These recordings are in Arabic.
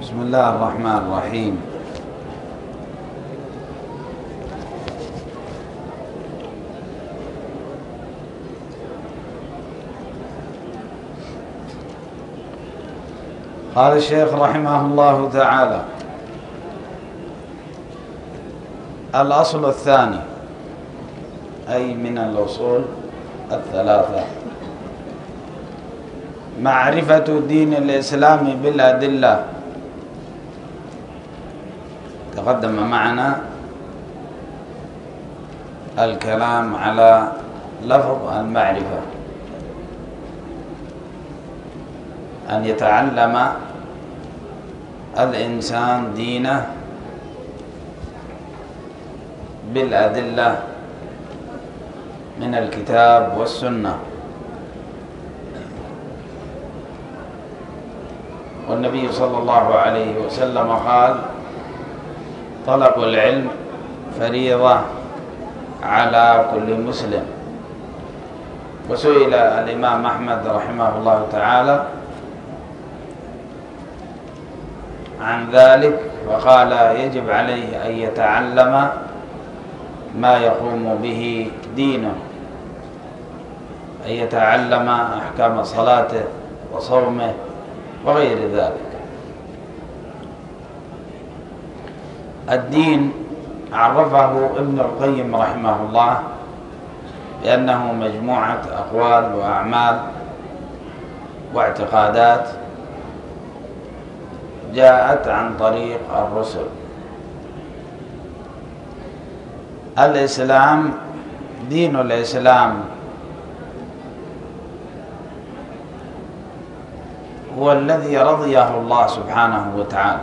بسم الله الرحمن الرحيم. قال الشيخ رحمه الله تعالى: الأصل الثاني، أي من الأصول الثلاثة، معرفة دين الإسلام بالأدلة. تقدم معنا الكلام على لفظ المعرفة، أن يتعلم الإنسان دينه بالأدلة من الكتاب والسنة. والنبي صلى الله عليه وسلم قال: طلب العلم فريضة على كل مسلم. وسئل الإمام أحمد رحمه الله تعالى عن ذلك فقال: يجب عليه أن يتعلم ما يقوم به دينه، أن يتعلم أحكام صلاته وصومه وغير ذلك. الدين عرفه ابن القيم رحمه الله بأنه مجموعة أقوال وأعمال واعتقادات جاءت عن طريق الرسل. الإسلام، دين الإسلام هو الذي رضيه الله سبحانه وتعالى.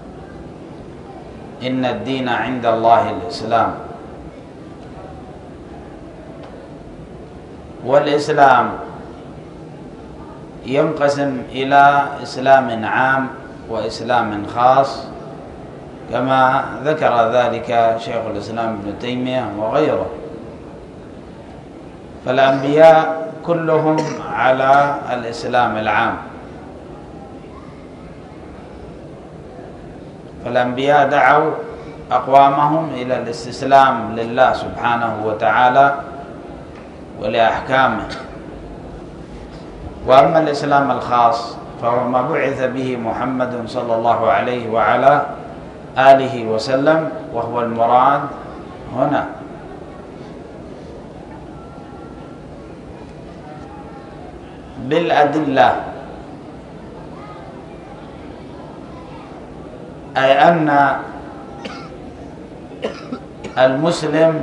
إن الدين عند الله الإسلام. والإسلام ينقسم إلى إسلام عام وإسلام خاص، كما ذكر ذلك شيخ الإسلام ابن تيمية وغيره. فالأنبياء كلهم على الإسلام العام، فالأنبياء دعوا أقوامهم إلى الاستسلام لله سبحانه وتعالى ولأحكامه. وأما الإسلام الخاص فهو ما بعث به محمد صلى الله عليه وعلى آله وسلم، وهو المراد هنا. بالأدلة، أي أن المسلم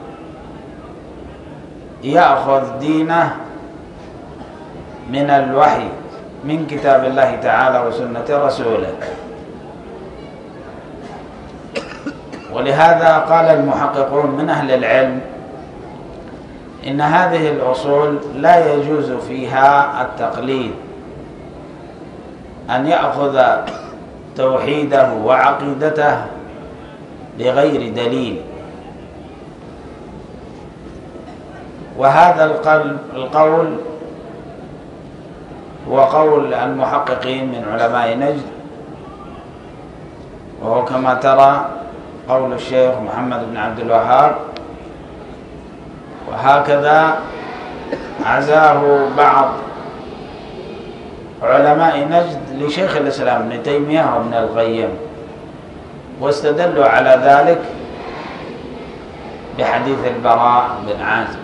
يأخذ دينه من الوحي، من كتاب الله تعالى وسنة رسوله. ولهذا قال المحققون من أهل العلم إن هذه الأصول لا يجوز فيها التقليد، أن يأخذ توحيده وعقيدته بغير دليل. وهذا القول هو قول المحققين من علماء نجد، وهو كما ترى قول الشيخ محمد بن عبد الوهاب، وهكذا عزاه بعض علماء نجد لشيخ الإسلام ابن تيمية وابن القيم، واستدلوا على ذلك بحديث البراء بن عازب.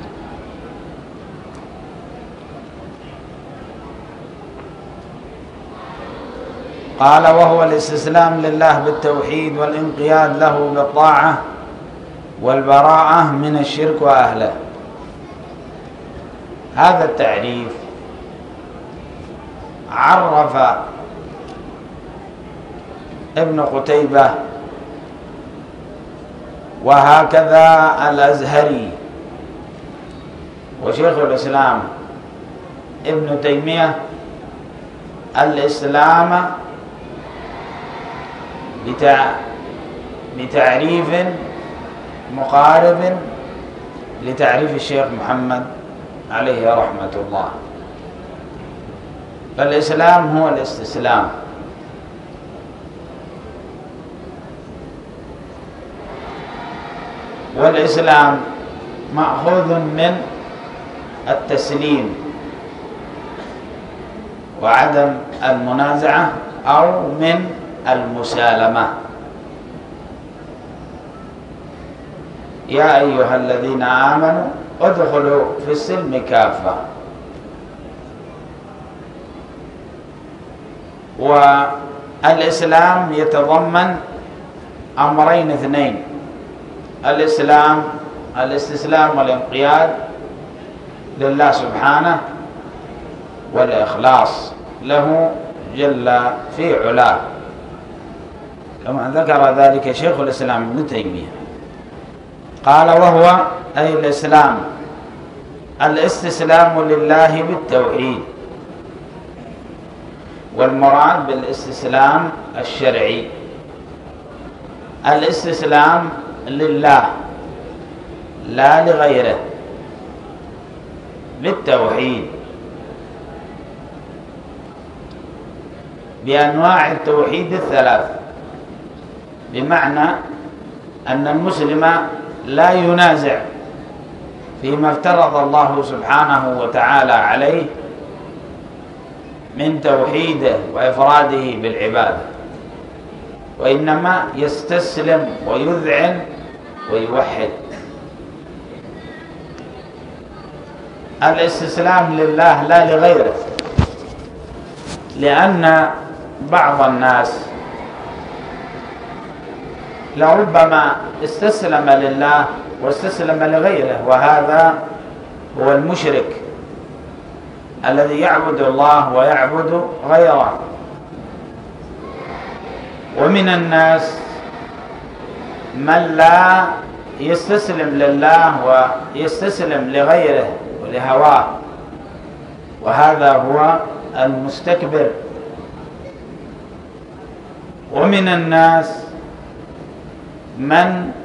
قال: وهو الاستسلام لله بالتوحيد والانقياد له بالطاعة والبراءة من الشرك وأهله. هذا التعريف عرف ابن قتيبة وهكذا الأزهري وشيخ الإسلام ابن تيمية الإسلام بتعريف مقارب لتعريف الشيخ محمد عليه رحمة الله. فالإسلام هو الاستسلام والإسلام مأخوذ من التسليم وعدم المنازعة أو من المسالمة. يا أيها الذين آمنوا ادخلوا في السلم كافة. والإسلام يتضمن أمرين اثنين: الاستسلام والانقياد لله سبحانه، والإخلاص له جل في علاه، كما ذكر ذلك شيخ الإسلام ابن تيمية. قال: وهو أي الإسلام الاستسلام لله بالتوحيد، والمراد بالاستسلام الشرعي الاستسلام لله لا لغيره بالتوحيد، بأنواع التوحيد الثلاث، بمعنى أن المسلم لا ينازع فيما افترض الله سبحانه وتعالى عليه من توحيده وإفراده بالعبادة، وإنما يستسلم ويذعن ويوحد. الاستسلام لله لا لغيره، لأن بعض الناس لربما استسلم لله واستسلم لغيره، وهذا هو المشرك الذي يعبد الله ويعبد غيره. ومن الناس من لا يستسلم لله ويستسلم لغيره ولهواه، وهذا هو المستكبر. ومن الناس من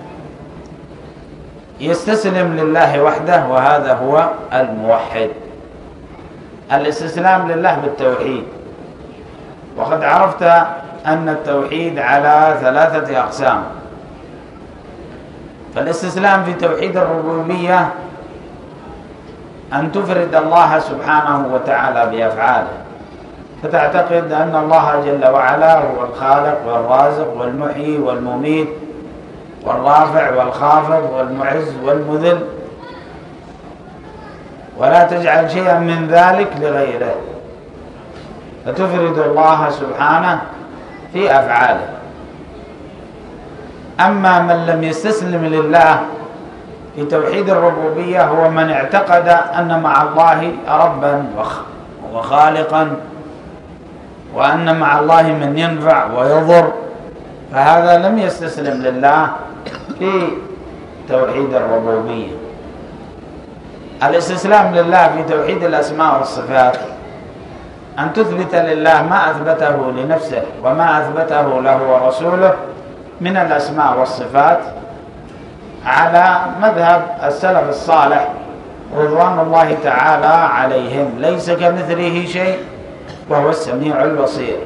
يستسلم لله وحده، وهذا هو الموحد. الاستسلام لله بالتوحيد، وقد عرفت أن التوحيد على 3 أقسام. فالاستسلام في توحيد الربوبية أن تفرد الله سبحانه وتعالى بأفعاله، فتعتقد أن الله جل وعلا هو الخالق والرازق والمحيي والمميت والرافع والخافض والمعز والمذل، ولا تجعل شيئا من ذلك لغيره، فتفرد الله سبحانه في أفعاله. أما من لم يستسلم لله في توحيد الربوبية هو من اعتقد أن مع الله ربا وخالقا، وأن مع الله من ينفع ويضر، فهذا لم يستسلم لله في توحيد الربوبية. الاستسلام لله في توحيد الأسماء والصفات أن تثبت لله ما أثبته لنفسه وما أثبته له ورسوله من الأسماء والصفات على مذهب السلف الصالح رضوان الله تعالى عليهم، ليس كمثله شيء وهو السميع البصير.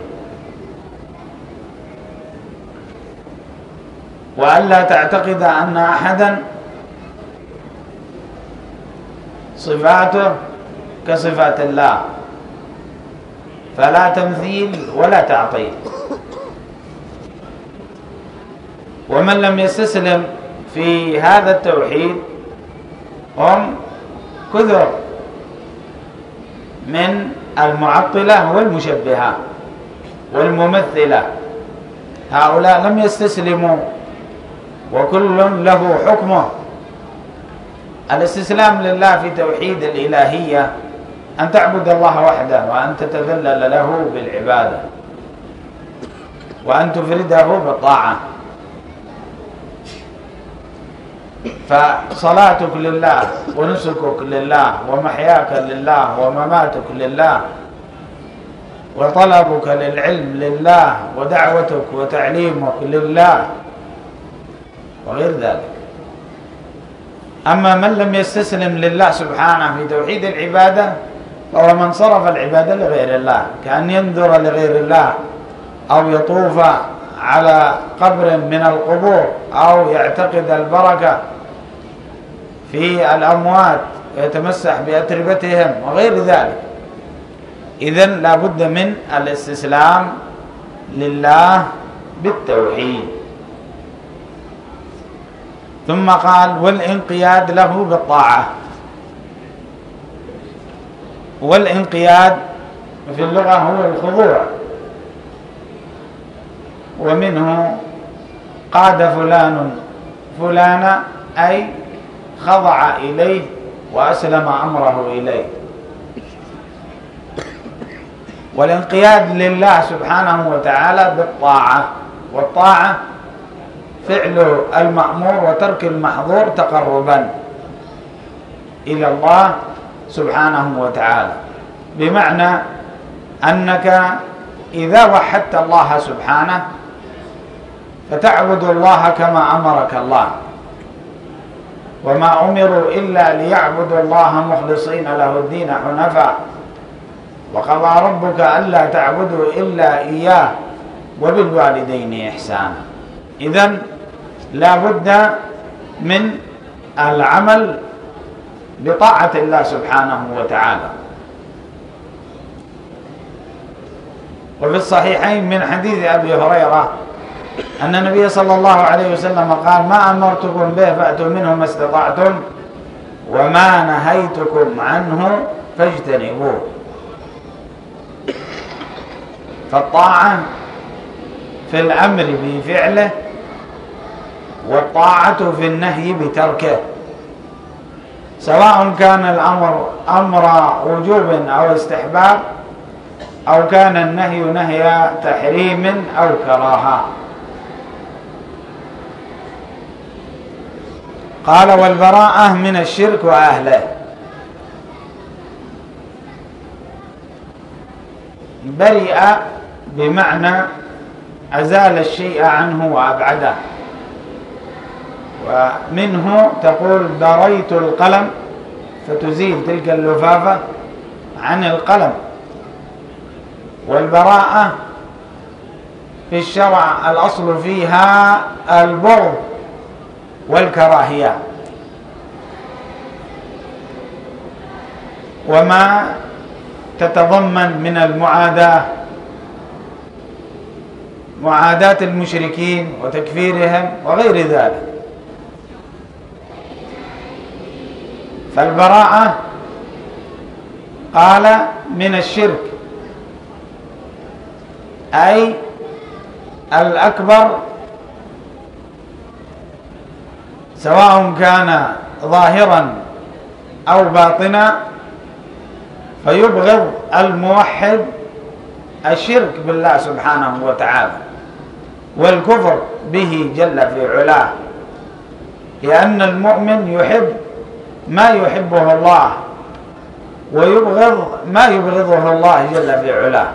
وألا تعتقد أن أحدا صفاته كصفات الله، فلا تمثيل ولا تعطيل. ومن لم يستسلم في هذا التوحيد هم كثر من المعطلة والمشبهة والممثلة، هؤلاء لم يستسلموا وكل له حكمه. الاستسلام لله في توحيد الإلهية أن تعبد الله وحده، وأن تتذلل له بالعبادة، وأن تفرده بالطاعة. فصلاتك لله، ونسكك لله، ومحياك لله، ومماتك لله، وطلبك للعلم لله، ودعوتك وتعليمك لله، وغير ذلك. أما من لم يستسلم لله سبحانه في توحيد العبادة فهو من صرف العبادة لغير الله، كأن ينذر لغير الله، أو يطوف على قبر من القبور، أو يعتقد البركة في الأموات ويتمسح بأتربتهم وغير ذلك. إذن لا بد من الاستسلام لله بالتوحيد. ثم قال والانقياد له بالطاعة. والانقياد في اللغة هو الخضوع، ومنه قاد فلان فلانا أي خضع إليه وأسلم أمره إليه. والانقياد لله سبحانه وتعالى بالطاعة، والطاعة فعل المأمور وترك المحظور تقربا إلى الله سبحانه وتعالى، بمعنى أنك إذا وحدت الله سبحانه فتعبد الله كما أمرك الله، وما أمروا إلا ليعبدوا الله مخلصين له الدين حنفاء، وقضى ربك ألا تعبدوا إلا إياه وبالوالدين إحسانا. إذن لا بد من العمل بطاعة الله سبحانه وتعالى. وفي الصحيحين من حديث أبي هريرة أن النبي صلى الله عليه وسلم قال ما أمرتكم به فأتوا منه ما استطعتم وما نهيتكم عنه فاجتنبوه. فالطاعة في الأمر بفعله، والطاعة في النهي بتركه، سواء كان الأمر أمر وجوب أو استحباب، أو كان النهي نهي تحريم أو كراهة. قال والبراءة من الشرك وأهله. برئ بمعنى أزال الشيء عنه وأبعده، ومنه تقول بريت القلم فتزيل تلك اللفافة عن القلم. والبراءة في الشرع الأصل فيها البغض والكراهية، وما تتضمن من المعاداة، معاداة المشركين وتكفيرهم وغير ذلك. فالبراءة قال من الشرك أي الأكبر، سواء كان ظاهرا أو باطنا، فيبغض الموحد الشرك بالله سبحانه وتعالى والكفر به جل في علاه، لأن المؤمن يحب ما يحبه الله ويبغض ما يبغضه الله جل في علاه.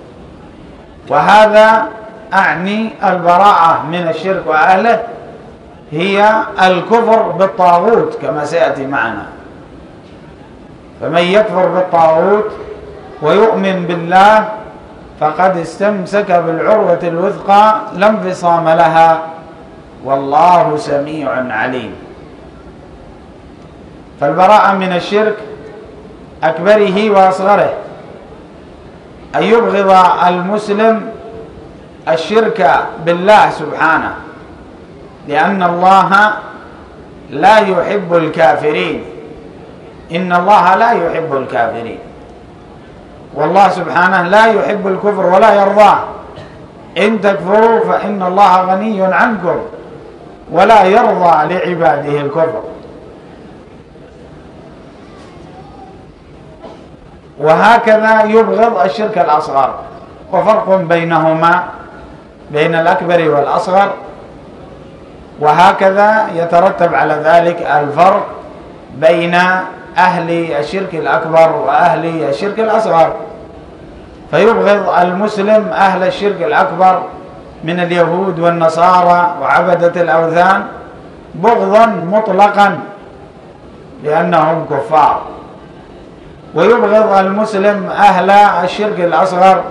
وهذا أعني البراءة من الشرك وأهله هي الكفر بالطاغوت كما سيأتي معنا. فمن يكفر بالطاغوت ويؤمن بالله فقد استمسك بالعروة الوثقى لا انفصام لها والله سميع عليم. فالبراءة من الشرك أكبره وأصغره، أن يبغض المسلم الشرك بالله سبحانه، لأن الله لا يحب الكافرين، إن الله لا يحب الكافرين، والله سبحانه لا يحب الكفر ولا يرضاه. إن تكفروا فإن الله غني عنكم ولا يرضى لعباده الكفر. وهكذا يبغض الشرك الأصغر، وفرق بينهما بين الأكبر والأصغر، وهكذا يترتب على ذلك الفرق بين أهل الشرك الأكبر وأهل الشرك الأصغر. فيبغض المسلم أهل الشرك الأكبر من اليهود والنصارى وعبدة الأوثان بغضا مطلقا لأنهم كفار، ويبغض المسلم أهل الشرك الأصغر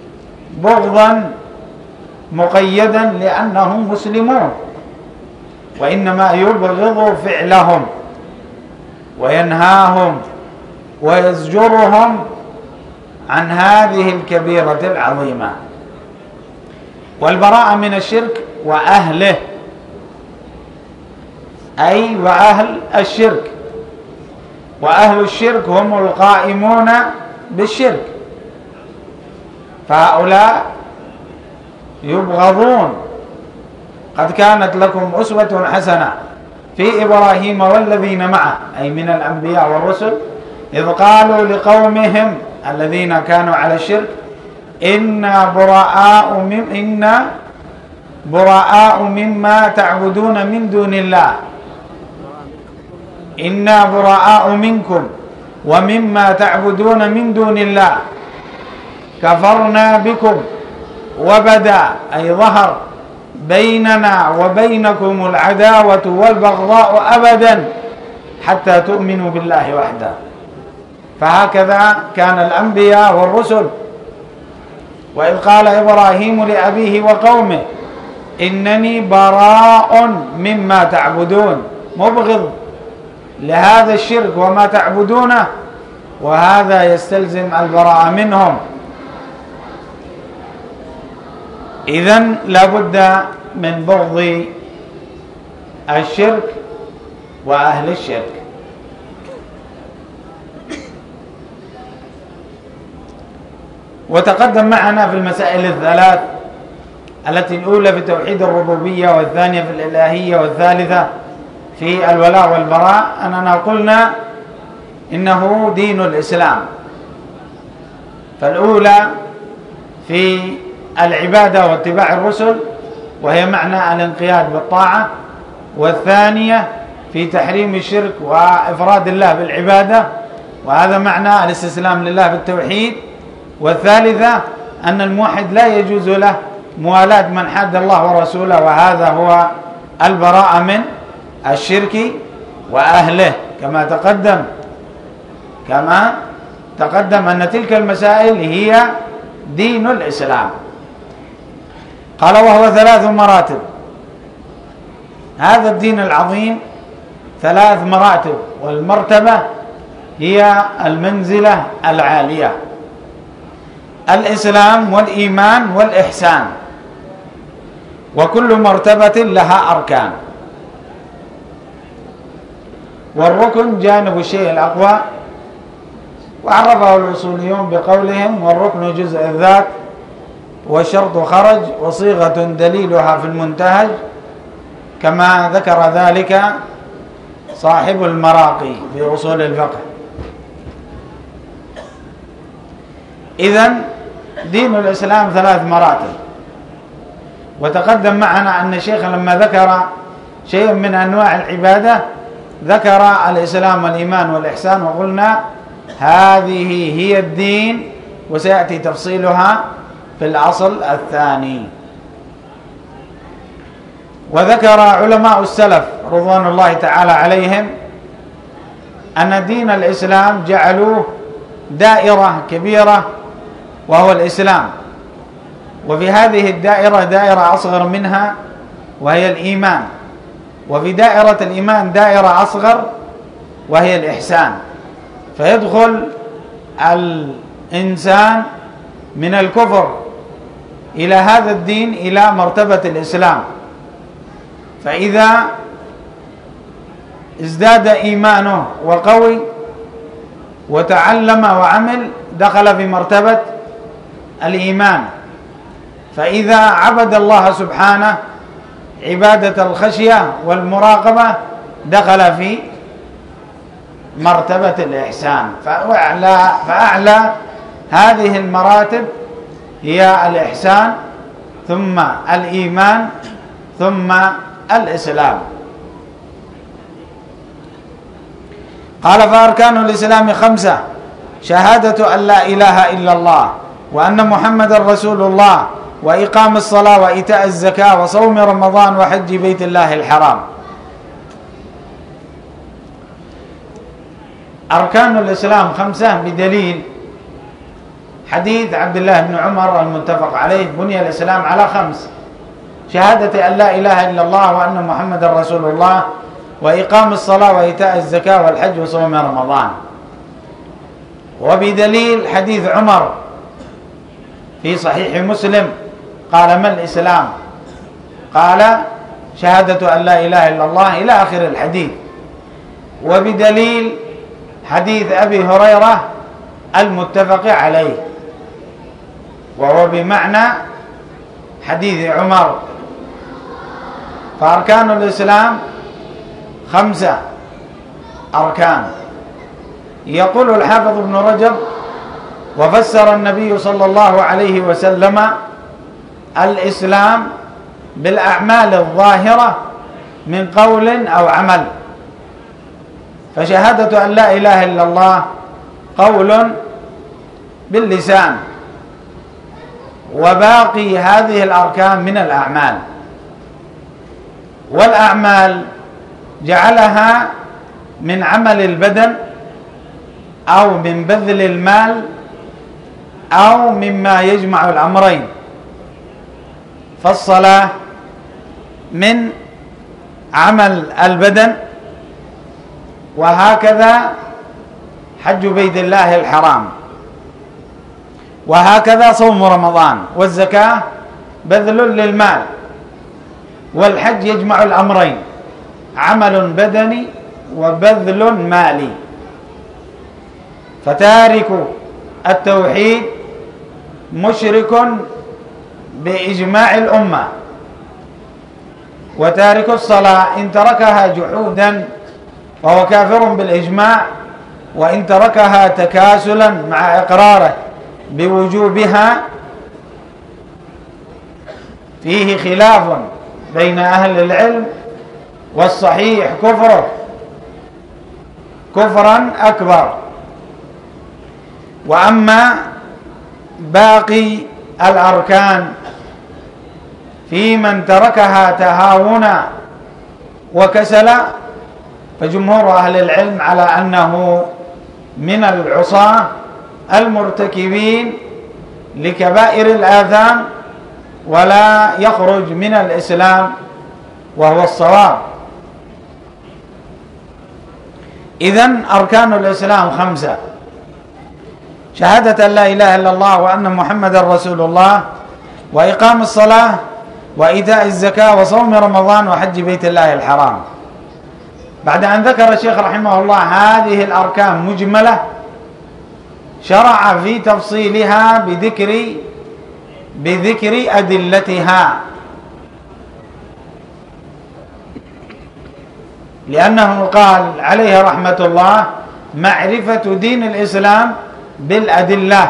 بغضا مقيدا لأنهم مسلمون. وإنما يبغض فعلهم وينهاهم ويزجرهم عن هذه الكبيرة العظيمة. والبراءة من الشرك وأهله، أي وأهل الشرك، وأهل الشرك هم القائمون بالشرك، فهؤلاء يبغضون. قد كانت لكم أسوة حسنة في إبراهيم والذين معه، أي من الأنبياء والرسل، إذ قالوا لقومهم الذين كانوا على الشرك إنا براء مما تعبدون من دون الله، إنا براء منكم ومما تعبدون من دون الله كفرنا بكم وبدا، أي ظهر بيننا وبينكم العداوة والبغضاء أبدا حتى تؤمنوا بالله وحده. فهكذا كان الأنبياء والرسل. وإذ قال إبراهيم لأبيه وقومه إنني براء مما تعبدون، مبغض لهذا الشرك وما تعبدونه، وهذا يستلزم البراءة منهم. إذن لابد من بغض الشرك وأهل الشرك. وتقدم معنا في المسائل الثلاث التي الأولى في توحيد الربوبية، والثانية في الإلهية، والثالثة في الولاء والبراء، أننا قلنا إنه دين الإسلام. فالأولى في العبادة واتباع الرسل، وهي معنى الانقياد بالطاعة، والثانية في تحريم الشرك وإفراد الله بالعبادة، وهذا معنى الاستسلام لله بالتوحيد، والثالثة أن الموحد لا يجوز له موالاة من حاد الله ورسوله، وهذا هو البراءة من الشرك وأهله، كما تقدم أن تلك المسائل هي دين الإسلام. قال وهو 3 مراتب. هذا الدين العظيم 3 مراتب، والمرتبة هي المنزلة العالية: الإسلام والإيمان والإحسان، وكل مرتبة لها أركان. والركن جانب الشيء الأقوى، وعرفه الأصوليون بقولهم والركن جزء الذات والشرط خرج وصيغة دليلها في المنتهج، كما ذكر ذلك صاحب المراقي في أصول الفقه. إذن دين الإسلام 3 مراتب. وتقدم معنا أن الشيخ لما ذكر شيء من أنواع العبادة ذكر الإسلام والإيمان والإحسان، وقلنا هذه هي الدين، وسيأتي تفصيلها في الأصل الثاني. وذكر علماء السلف رضوان الله تعالى عليهم أن دين الإسلام جعلوه دائرة كبيرة وهو الإسلام، وفي هذه الدائرة دائرة أصغر منها وهي الإيمان، وفي دائرة الإيمان دائرة أصغر وهي الإحسان. فيدخل الإنسان من الكفر إلى هذا الدين إلى مرتبة الإسلام، فإذا ازداد إيمانه وقوي وتعلم وعمل دخل في مرتبة الإيمان، فإذا عبد الله سبحانه عبادة الخشية والمراقبة دخل في مرتبة الإحسان. فأعلى هذه المراتب هي الإحسان، ثم الإيمان، ثم الإسلام. قال فأركان الإسلام 5: شهادة أن لا إله إلا الله وأن محمد رسول الله، وإقام الصلاة وإيتاء الزكاة وصوم رمضان وحج بيت الله الحرام. أركان الإسلام 5 بدليل حديث عبد الله بن عمر المتفق عليه: بني الإسلام على 5: شهادة أن لا إله إلا الله وأن محمد رسول الله، وإقام الصلاة وإيتاء الزكاة والحج وصوم رمضان. وبدليل حديث عمر في صحيح مسلم قال: ما الإسلام؟ قال: شهادة أن لا إله إلا الله، إلى آخر الحديث. وبدليل حديث أبي هريرة المتفق عليه، وهو بمعنى حديث عمر. فأركان الإسلام 5 أركان. يقول الحافظ ابن رجب: وفسر النبي صلى الله عليه وسلم الإسلام بالأعمال الظاهرة من قول أو عمل. فشهادة أن لا إله إلا الله قول باللسان، وباقي هذه الأركان من الأعمال. والأعمال جعلها من عمل البدن أو من بذل المال أو مما يجمع الأمرين. فالصلاة من عمل البدن، وهكذا حج بيت الله الحرام، وهكذا صوم رمضان، والزكاة بذل للمال، والحج يجمع الأمرين، عمل بدني وبذل مالي. فتارك التوحيد مشرك بإجماع الأمة، وتارك الصلاة إن تركها جحودا فهو كافر بالإجماع، وإن تركها تكاسلا مع إقراره بوجوبها فيه خلاف بين أهل العلم، والصحيح كفره كفرا أكبر. وأما باقي الأركان في من تركها تهاونا وكسلا، فجمهور أهل العلم على أنه من العصاة المرتكبين لكبائر الآثام، ولا يخرج من الإسلام، وهو الصواب. إذن أركان الإسلام 5: شهادة أن لا إله إلا الله وأن محمد رسول الله، وإقام الصلاة وإيتاء الزكاة وصوم رمضان وحج بيت الله الحرام. بعد أن ذكر الشيخ رحمه الله هذه الأركان مجملة، شرع في تفصيلها بذكر أدلتها، لأنه قال عليه رحمة الله: معرفة دين الإسلام بالأدلة.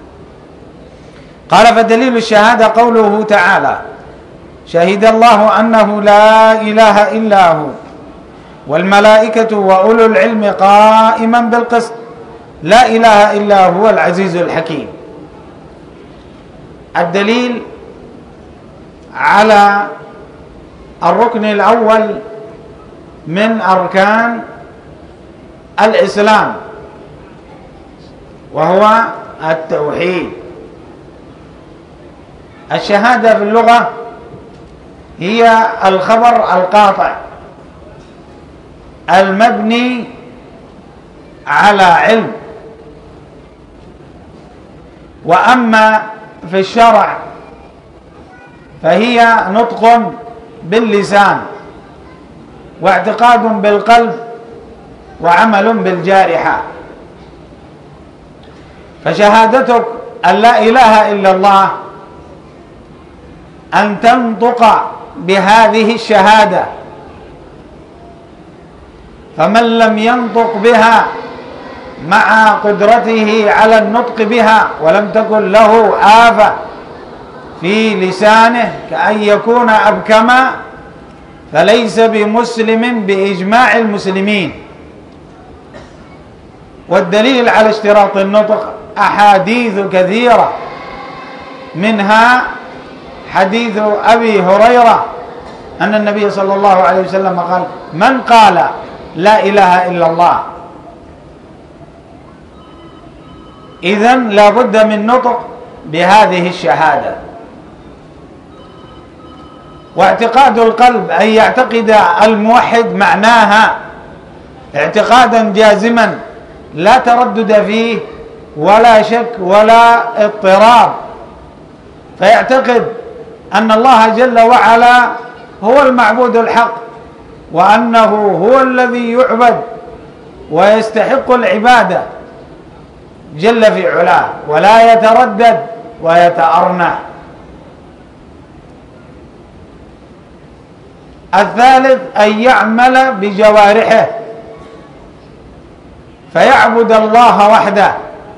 قال: فدليل الشهادة قوله تعالى: شهد الله أنه لا إله إلا هو والملائكة وأولو العلم قائما بالقسط لا إله إلا هو العزيز الحكيم. الدليل على الركن الأول من أركان الإسلام، وهو التوحيد. الشهادة في اللغة هي الخبر القاطع المبني على علم، وأما في الشرع فهي نطق باللسان، واعتقاد بالقلب، وعمل بالجارحة. فشهادتك أن لا إله إلا الله أن تنطق بهذه الشهادة، فمن لم ينطق بها مع قدرته على النطق بها ولم تكن له آفة في لسانه كأن يكون أبكما، فليس بمسلم بإجماع المسلمين. والدليل على اشتراط النطق أحاديث كثيرة، منها حديث أبي هريرة أن النبي صلى الله عليه وسلم قال: من قال لا إله إلا الله. إذن لا بد من نطق بهذه الشهادة. واعتقاد القلب أن يعتقد الموحد معناها اعتقادا جازما لا تردد فيه ولا شك ولا اضطراب، فيعتقد أن الله جل وعلا هو المعبود الحق، وأنه هو الذي يعبد ويستحق العبادة جل في علاه، ولا يتردد ويتأرنح. الثالث أن يعمل بجوارحه فيعبد الله وحده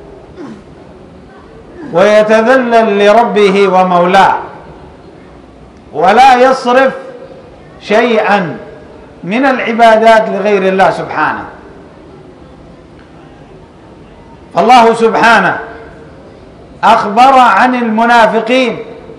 ويتذلل لربه ومولاه، ولا يصرف شيئا من العبادات لغير الله سبحانه. الله سبحانه أخبر عن المنافقين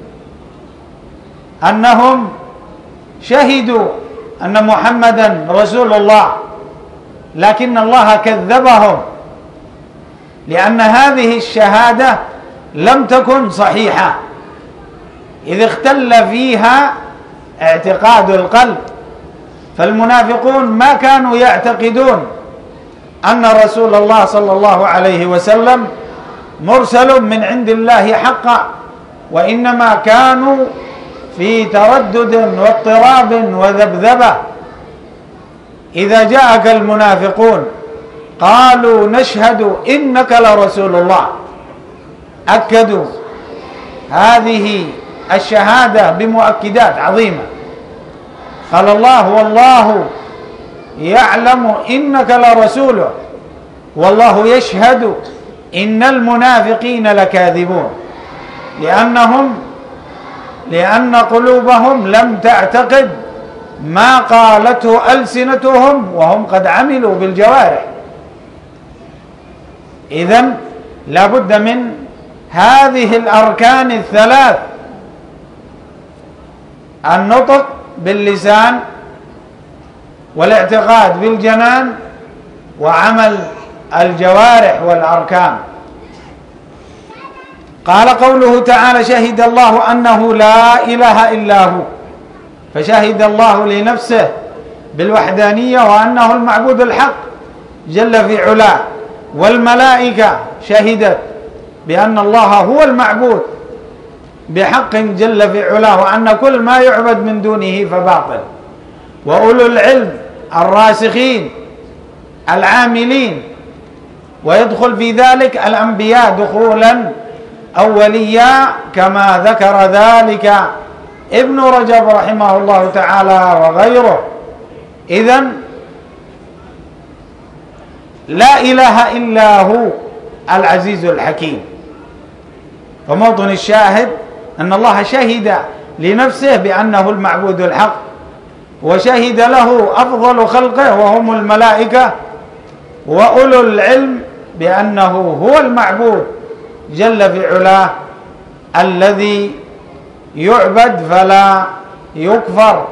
أنهم شهدوا أن محمدا رسول الله، لكن الله كذبهم لأن هذه الشهادة لم تكن صحيحة، إذ اختل فيها اعتقاد القلب. فالمنافقون ما كانوا يعتقدون أن رسول الله صلى الله عليه وسلم مرسل من عند الله حقا، وإنما كانوا في تردد واضطراب وذبذبة. إذا جاءك المنافقون قالوا نشهد إنك لرسول الله، أكدوا هذه الشهادة بمؤكدات عظيمة. قال الله والله يعلم إنك لرسوله والله يشهد إن المنافقين لكاذبون، لأن قلوبهم لم تعتقد ما قالته ألسنتهم وهم قد عملوا بالجوارح. إذن لا بد من هذه الأركان الثلاث: النطق باللسان، والاعتقاد بالجنان، وعمل الجوارح والأركان. قال قوله تعالى: شهد الله أنه لا إله إلا هو، فشهد الله لنفسه بالوحدانية وأنه المعبود الحق جل في علاه، والملائكة شهدت بأن الله هو المعبود بحق جل في علاه، وأن كل ما يعبد من دونه فباطل. وأولو العلم الراسخين العاملين، ويدخل في ذلك الأنبياء دخولا أوليا كما ذكر ذلك ابن رجب رحمه الله تعالى وغيره. إذن لا إله إلا هو العزيز الحكيم. فموطن الشاهد أن الله شهد لنفسه بأنه المعبود الحق، وشهد له أفضل خلقه وهم الملائكة وأولو العلم بأنه هو المعبود جل في علاه الذي يعبد فلا يكفر.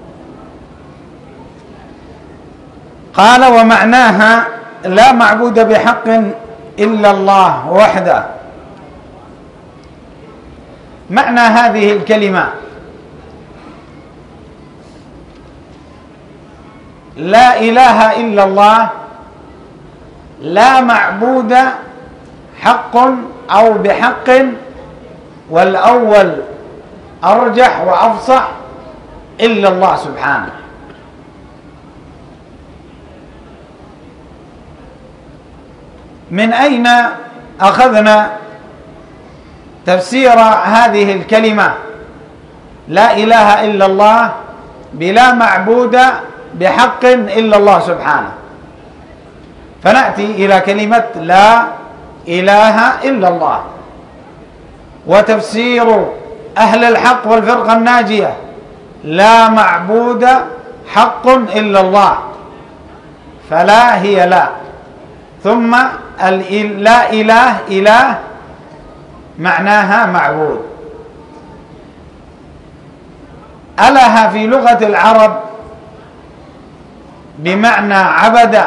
قال: ومعناها لا معبود بحق إلا الله وحده. معنى هذه الكلمة لا إله إلا الله، لا معبود حق أو بحق، والأول أرجح وأفصح، إلا الله سبحانه. من أين أخذنا تفسير هذه الكلمة لا إله إلا الله بلا معبود بحق إلا الله سبحانه؟ فنأتي إلى كلمة لا إله إلا الله، وتفسير أهل الحق والفرقة الناجية لا معبود حق إلا الله، فلا هي لا، ثم لا إله إله معناها معبود. أله في لغة العرب بمعنى عبد،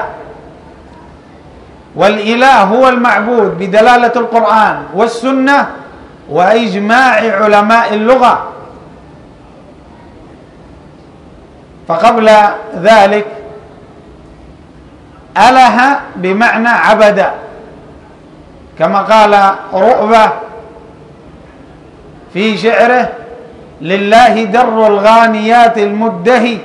والإله هو المعبود بدلالة القرآن والسنة وإجماع علماء اللغة. فقبل ذلك أله بمعنى عبد، كما قال رؤبة في شعره: لله در الغانيات المدهي،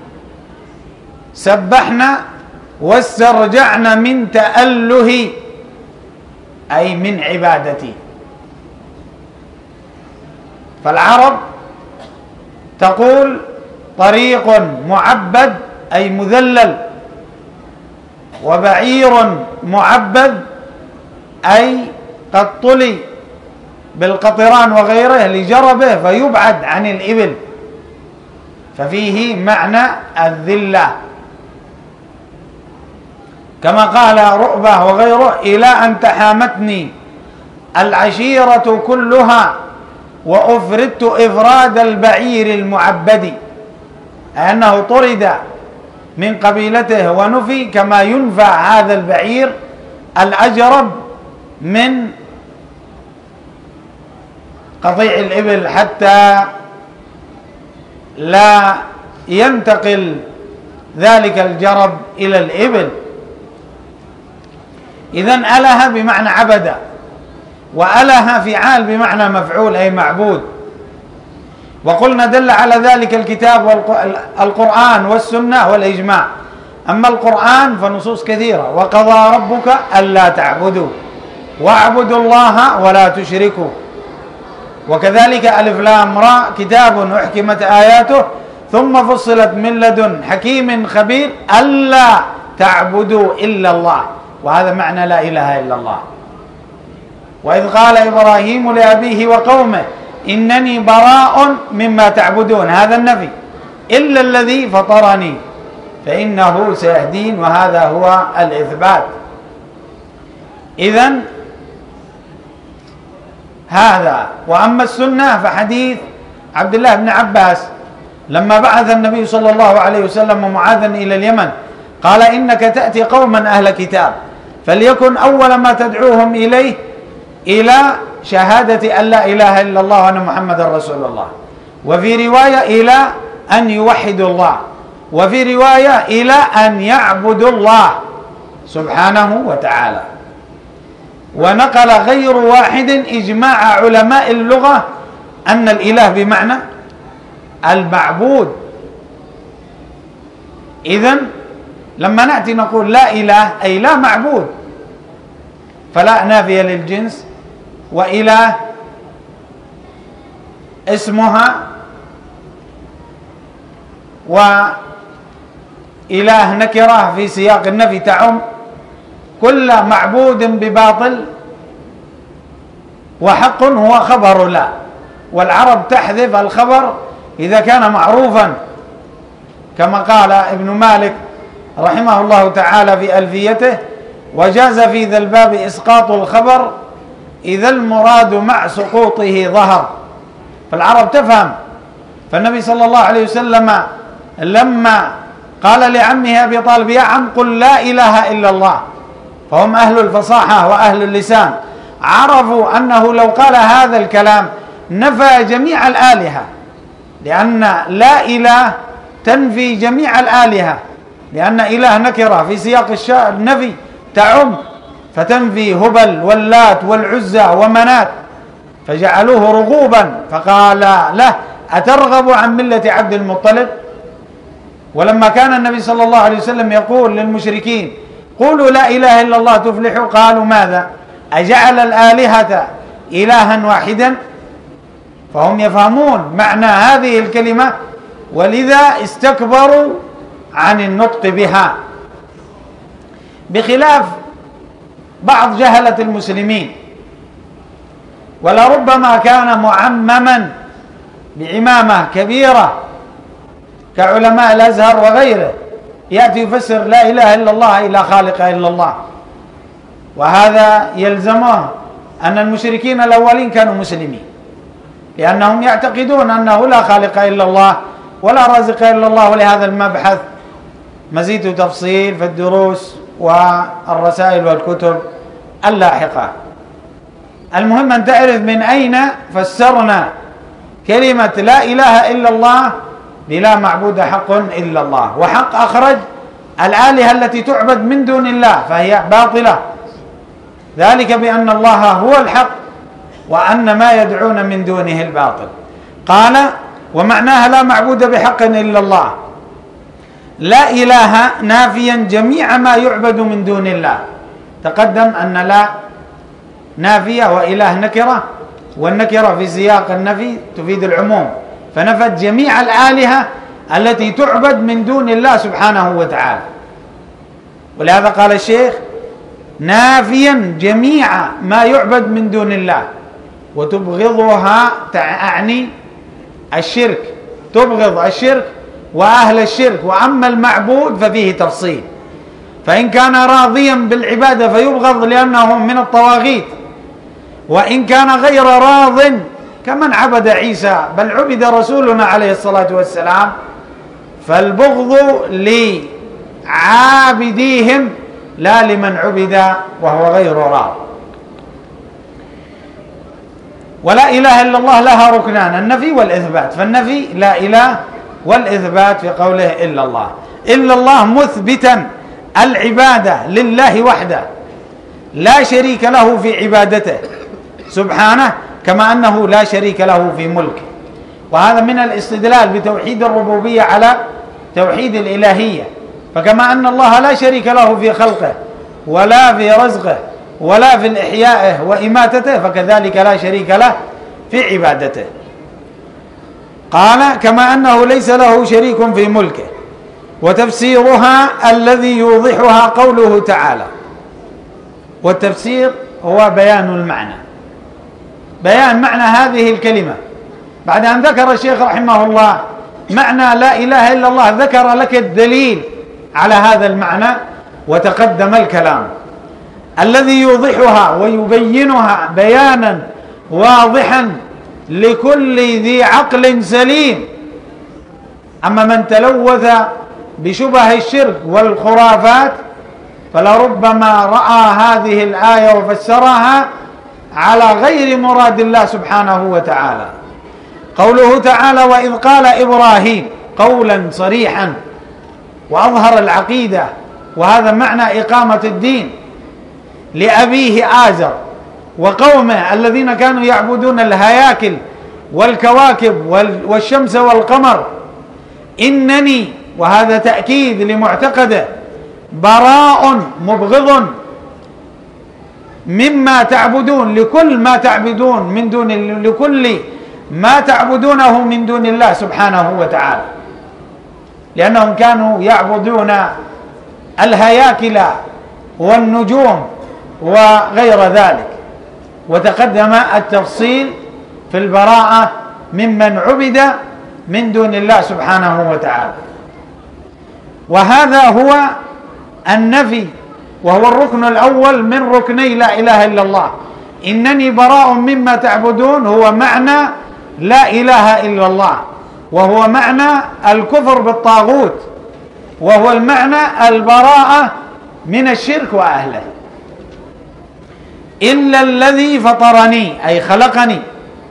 سبحنا واسترجعنا من تأله، أي من عبادتي. فالعرب تقول طريق معبد أي مذلل، وبعير معبد أي قد طلي بالقطران وغيره لجربه فيبعد عن الإبل، ففيه معنى الذلة. كما قال رؤبة وغيره: إلى أن تحامتني العشيرة كلها وأفردت إفراد البعير المعبد، أنه طرد من قبيلته ونفي كما ينفى هذا البعير الأجرب من قطيع الإبل حتى لا ينتقل ذلك الجرب إلى الإبل. إذن أله بمعنى عبد، وأله فعال بمعنى مفعول أي معبود. وقلنا دل على ذلك الكتاب والقرآن والسنة والإجماع. أما القرآن فنصوص كثيرة: وقضى ربك ألا تعبدوا واعبدوا الله ولا تشركوا. وكذلك ألف لام را كتاب أحكمت آياته ثم فصلت من لدن حكيم خبير ألا تعبدوا إلا الله، وهذا معنى لا إله إلا الله. وإذ قال إبراهيم لأبيه وقومه إنني براء مما تعبدون، هذا النفي، إلا الذي فطرني فإنه سيهدين، وهذا هو الإثبات. إذن هذا. وأما السنة فحديث عبد الله بن عباس لما بعث النبي صلى الله عليه وسلم معاذا إلى اليمن قال: إنك تأتي قوما أهل كتاب فليكن أول ما تدعوهم إليه إلى شهادة أن لا إله إلا الله وأن محمد رسول الله، وفي رواية إلى أن يوحدوا الله، وفي رواية إلى أن يعبدوا الله سبحانه وتعالى. ونقل غير واحد إجماع علماء اللغة أن الإله بمعنى المعبود. إذن لما نأتي نقول لا إله أي لا معبود، فلا نافية للجنس، وإله اسمها، وإله نكرة في سياق النفي تعم كل معبود بباطل، وحق هو خبر لا، والعرب تحذف الخبر إذا كان معروفا، كما قال ابن مالك رحمه الله تعالى في ألفيته: وجاز في ذا الباب إسقاط الخبر إذا المراد مع سقوطه ظهر. فالعرب تفهم. فالنبي صلى الله عليه وسلم لما قال لعمه أبي طالب: يا عم قل لا إله إلا الله، فهم أهل الفصاحة وأهل اللسان، عرفوا أنه لو قال هذا الكلام نفى جميع الآلهة، لأن لا إله تنفي جميع الآلهة، لأن إله نكرة في سياق النفي تعم، فتنفي هبل واللات والعزى ومنات، فجعلوه رغوبا، فقال له: أترغب عن ملة عبد المطلب؟ ولما كان النبي صلى الله عليه وسلم يقول للمشركين: قولوا لا إله إلا الله تفلحوا، قالوا: ماذا؟ أجعل الآلهة إلها واحدا؟ فهم يفهمون معنى هذه الكلمة، ولذا استكبروا عن النطق بها، بخلاف بعض جهلة المسلمين، ولربما كان معمما بعمامة كبيرة كعلماء الأزهر وغيره، يأتي يفسر لا إله إلا الله إلا خالق إلا الله، وهذا يلزمه أن المشركين الأولين كانوا مسلمين، لأنهم يعتقدون أنه لا خالق إلا الله ولا رازق إلا الله. ولهذا المبحث مزيد تفصيل في الدروس والرسائل والكتب اللاحقة. المهم أن تعرف من أين فسرنا كلمة لا إله إلا الله بلا معبود حق إلا الله. وحق أخرج الآلهة التي تعبد من دون الله فهي باطلة، ذلك بأن الله هو الحق وأن ما يدعون من دونه الباطل. قال ومعناها لا معبود بحق إلا الله، لا إله نافيا جميع ما يعبد من دون الله. تقدم أن لا نافية وإله نكرة، والنكرة في سياق النفي تفيد العموم، فنفت جميع الآلهة التي تعبد من دون الله سبحانه وتعالى. ولهذا قال الشيخ نافيا جميع ما يعبد من دون الله، وتبغضها أعني الشرك، تبغض الشرك وأهل الشرك. وأما المعبود ففيه تفصيل، فإن كان راضيا بالعبادة فيبغض لأنه من الطواغيت، وإن كان غير راض كمن عبد عيسى بل عبد رسولنا عليه الصلاة والسلام، فالبغض لعابديهم لا لمن عبد وهو غير راض. ولا إله إلا الله لها ركنان، النفي والإثبات. فالنفي لا إله، والإثبات في قوله إلا الله. إلا الله مثبتا العبادة لله وحده لا شريك له في عبادته سبحانه، كما أنه لا شريك له في ملكه. وهذا من الاستدلال بتوحيد الربوبية على توحيد الإلهية. فكما أن الله لا شريك له في خلقه ولا في رزقه ولا في إحيائه وإماتته، فكذلك لا شريك له في عبادته. قال كما أنه ليس له شريك في ملكه. وتفسيرها الذي يوضحها قوله تعالى، والتفسير هو بيان المعنى، بيان معنى هذه الكلمة. بعد أن ذكر الشيخ رحمه الله معنى لا إله إلا الله، ذكر لك الدليل على هذا المعنى وتقدم الكلام. الذي يوضحها ويبينها بيانا واضحا لكل ذي عقل سليم. أما من تلوث بشبه الشرك والخرافات فلربما رأى هذه الآية وفسرها على غير مراد الله سبحانه وتعالى. قوله تعالى وإذ قال إبراهيم، قولا صريحا وأظهر العقيدة، وهذا معنى إقامة الدين، لأبيه آزر وقومه الذين كانوا يعبدون الهياكل والكواكب والشمس والقمر، إنني، وهذا تأكيد لمعتقده، براء مبغض مما تعبدون، لكل ما تعبدون من دون، لكل ما تعبدونه من دون الله سبحانه وتعالى، لأنهم كانوا يعبدون الهياكل والنجوم وغير ذلك. وتقدم التفصيل في البراءة ممن عبد من دون الله سبحانه وتعالى. وهذا هو النفي، وهو الركن الأول من ركني لا إله إلا الله. إنني براء مما تعبدون هو معنى لا إله إلا الله، وهو معنى الكفر بالطاغوت، وهو المعنى البراءة من الشرك وأهله. إلا الذي فطرني أي خلقني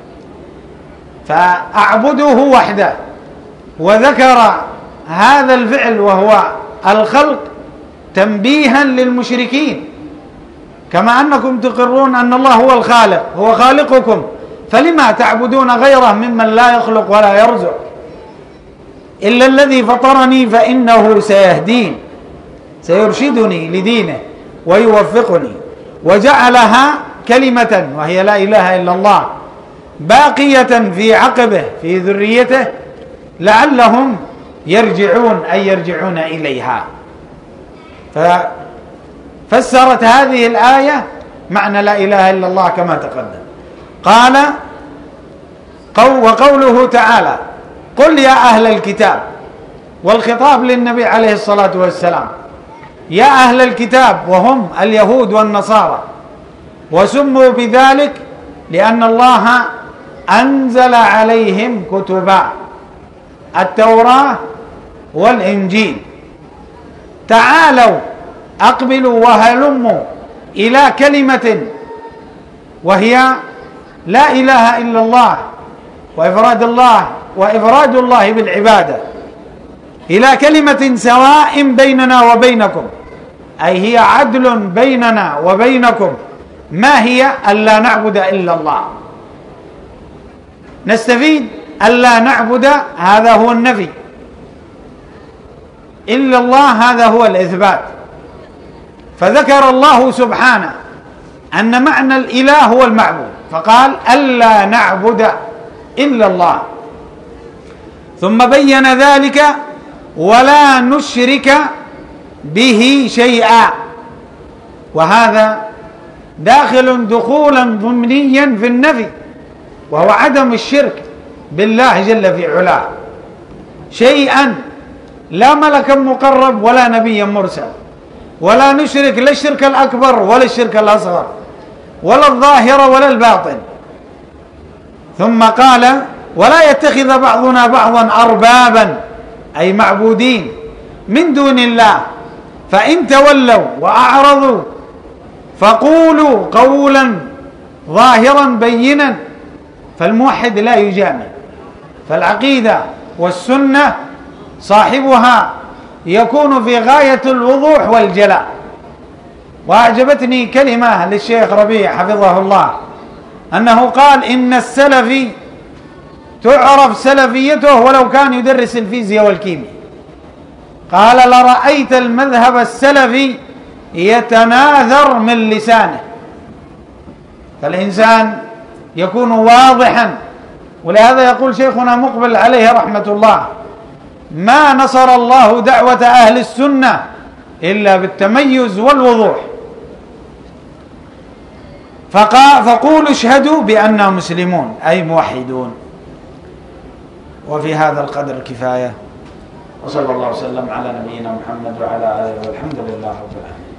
فأعبده وحده. وذكر هذا الفعل وهو الخلق تنبيها للمشركين، كما أنكم تقرون أن الله هو الخالق، هو خالقكم، فلما تعبدون غيره ممن لا يخلق ولا يرزق. إلا الذي فطرني فإنه سيهدين، سيرشدني لدينه ويوفقني. وجعلها كلمة وهي لا إله إلا الله باقية في عقبه في ذريته لعلهم يرجعون، أي يرجعون إليها. ففسرت هذه الآية معنى لا إله إلا الله كما تقدم. قال وقوله تعالى قل يا أهل الكتاب، والخطاب للنبي عليه الصلاة والسلام، يا أهل الكتاب وهم اليهود والنصارى، وسموا بذلك لأن الله أنزل عليهم كتبا، التوراة والإنجيل. تعالوا أقبلوا وهلموا إلى كلمة وهي لا إله إلا الله، وإفراد الله وإفراد الله بالعبادة إلى كلمة سواء بيننا وبينكم، أي هي عدل بيننا وبينكم. ما هي؟ ألا نعبد إلا الله. نستفيد ألا نعبد، هذا هو النفي، إلا الله هذا هو الإثبات. فذكر الله سبحانه أن معنى الإله هو المعبود، فقال ألا نعبد إلا الله، ثم بين ذلك ولا نشرك به شيئا، وهذا داخل دخولا ضمنيا في النفي، وهو عدم الشرك بالله جل في علاه شيئا، لا ملكا مقرب ولا نبيا مرسل، ولا نشرك لا الشرك الأكبر ولا الشرك الأصغر ولا الظاهر ولا الباطن. ثم قال ولا يتخذ بعضنا بعضا أربابا، أي معبودين من دون الله، فإن تولوا وأعرضوا فقولوا قولا ظاهرا بينا. فالموحد لا يجامل، فالعقيدة والسنة صاحبها يكون في غاية الوضوح والجلاء. وأعجبتني كلمة للشيخ ربيع حفظه الله، أنه قال إن السلفي تعرف سلفيته ولو كان يدرس الفيزياء والكيمياء. قال لرأيت المذهب السلفي يتناثر من لسانه. فالإنسان يكون واضحا، ولهذا يقول شيخنا مقبل عليه رحمة الله ما نصر الله دعوة أهل السنة إلا بالتميز والوضوح. فقولوا اشهدوا بأننا مسلمون، أي موحدون. وفي هذا القدر كفاية، وصلى الله وسلم على نبينا محمد وعلى آله، والحمد لله رب العالمين.